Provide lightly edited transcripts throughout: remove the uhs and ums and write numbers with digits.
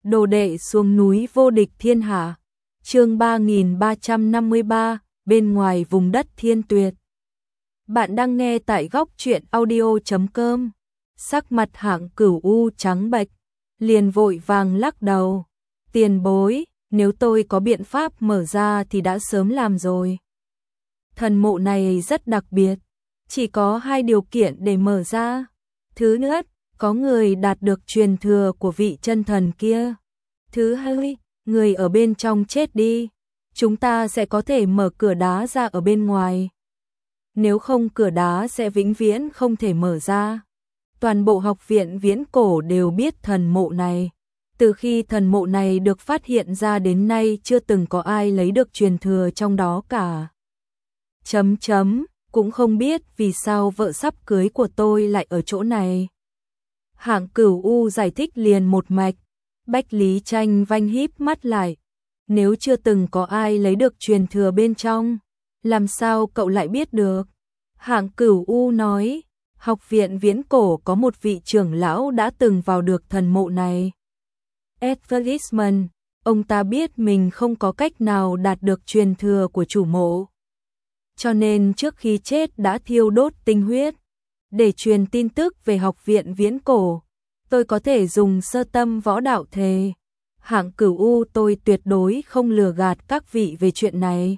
Đồ đệ xuống núi vô địch thiên hạ. Chương 3353, bên ngoài vùng đất thiên tuyệt. Bạn đang nghe tại góc truyện audio.com. Sắc mặt Hạng Cửu U trắng bệch, liền vội vàng lắc đầu. Tiền bối, nếu tôi có biện pháp mở ra thì đã sớm làm rồi. Thần mộ này rất đặc biệt, chỉ có 2 điều kiện để mở ra. Thứ nhất, có người đạt được truyền thừa của vị chân thần kia. Thứ hai, người ở bên trong chết đi, chúng ta sẽ có thể mở cửa đá ra ở bên ngoài. Nếu không, cửa đá sẽ vĩnh viễn không thể mở ra. Toàn bộ học viện Viễn Cổ đều biết thần mộ này. Từ khi thần mộ này được phát hiện ra đến nay chưa từng có ai lấy được truyền thừa trong đó cả. Cũng không biết vì sao vợ sắp cưới của tôi lại ở chỗ này. Hạng Cửu U giải thích liền một mạch. Bách Lý Tranh Vanh híp mắt lại. Nếu chưa từng có ai lấy được truyền thừa bên trong, làm sao cậu lại biết được? Hạng Cửu U nói, học viện Viễn Cổ có một vị trưởng lão đã từng vào được thần mộ này. Advertisement, ông ta biết mình không có cách nào đạt được truyền thừa của chủ mộ. Cho nên trước khi chết đã thiêu đốt tinh huyết, để truyền tin tức về học viện Viễn Cổ. Tôi có thể dùng sơ tâm võ đạo thề. Hạng Cửu U, tôi tuyệt đối không lừa gạt các vị về chuyện này.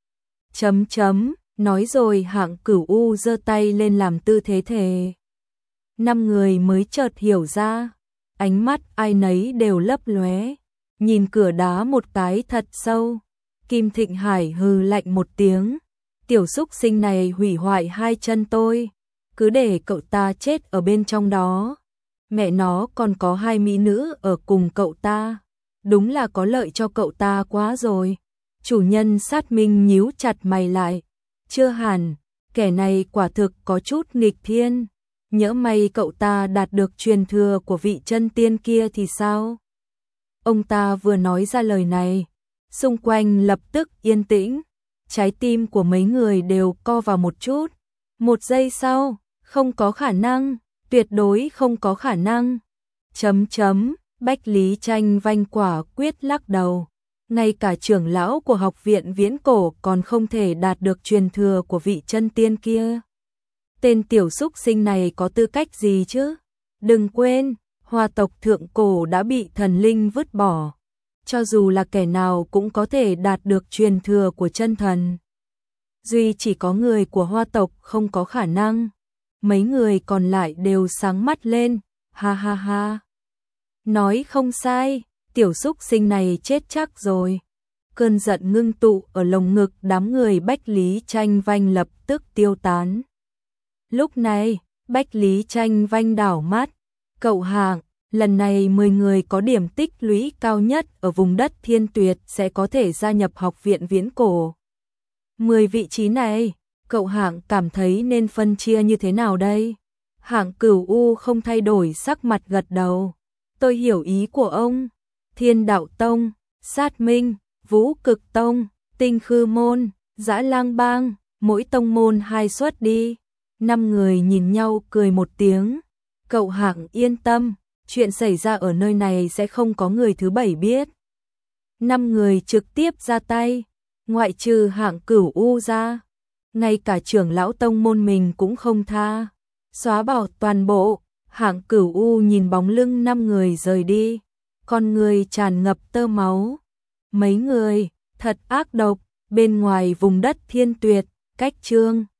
Nói rồi Hạng Cửu U giơ tay lên làm tư thế thề. 5 người mới chợt hiểu ra, ánh mắt ai nấy đều lấp lóe, nhìn cửa đá một cái thật sâu. Kim Thịnh Hải hừ lạnh một tiếng, tiểu xúc sinh này hủy hoại 2 chân tôi, cứ để cậu ta chết ở bên trong đó. Mẹ nó còn có 2 mỹ nữ ở cùng cậu ta, đúng là có lợi cho cậu ta quá rồi. Chủ nhân Sát Minh nhíu chặt mày lại, chưa hẳn, kẻ này quả thực có chút nghịch thiên. Nhỡ may cậu ta đạt được truyền thừa của vị chân tiên kia thì sao? Ông ta vừa nói ra lời này, xung quanh lập tức yên tĩnh, trái tim của mấy người đều co vào một chút. Một giây sau, không có khả năng, tuyệt đối không có khả năng. Bách Lý Tranh Vanh quả quyết lắc đầu. Ngay cả trưởng lão của học viện Viễn Cổ còn không thể đạt được truyền thừa của vị chân tiên kia. Tên tiểu xúc sinh này có tư cách gì chứ? Đừng quên, Hoa tộc thượng cổ đã bị thần linh vứt bỏ. Cho dù là kẻ nào cũng có thể đạt được truyền thừa của chân thần. Duy chỉ có người của Hoa tộc không có khả năng. Mấy người còn lại đều sáng mắt lên, ha ha ha. Nói không sai, tiểu xúc sinh này chết chắc rồi. Cơn giận ngưng tụ ở lồng ngực đám người Bách Lý Tranh Vanh lập tức tiêu tán. Lúc này, Bách Lý Tranh Vanh đảo mắt, cậu Hạng, lần này 10 người có điểm tích lũy cao nhất ở vùng đất thiên tuyệt sẽ có thể gia nhập học viện Viễn Cổ. 10 vị trí này, cậu Hạng cảm thấy nên phân chia như thế nào đây? Hạng Cửu U không thay đổi sắc mặt gật đầu. Tôi hiểu ý của ông. Thiên Đạo Tông, Sát Minh, Vũ Cực Tông, Tinh Khư Môn, Dã Lang Bang, mỗi tông môn 2 suất đi. 5 người nhìn nhau cười một tiếng. Cậu Hạng yên tâm, chuyện xảy ra ở nơi này sẽ không có người thứ 7 biết. 5 người trực tiếp ra tay, ngoại trừ Hạng Cửu U ra. Ngay cả trưởng lão tông môn mình cũng không tha, xóa bỏ toàn bộ. Hạng Cửu U nhìn bóng lưng 5 người rời đi, con người tràn ngập tơ máu. Mấy người, thật ác độc, bên ngoài vùng đất thiên tuyệt, cách chương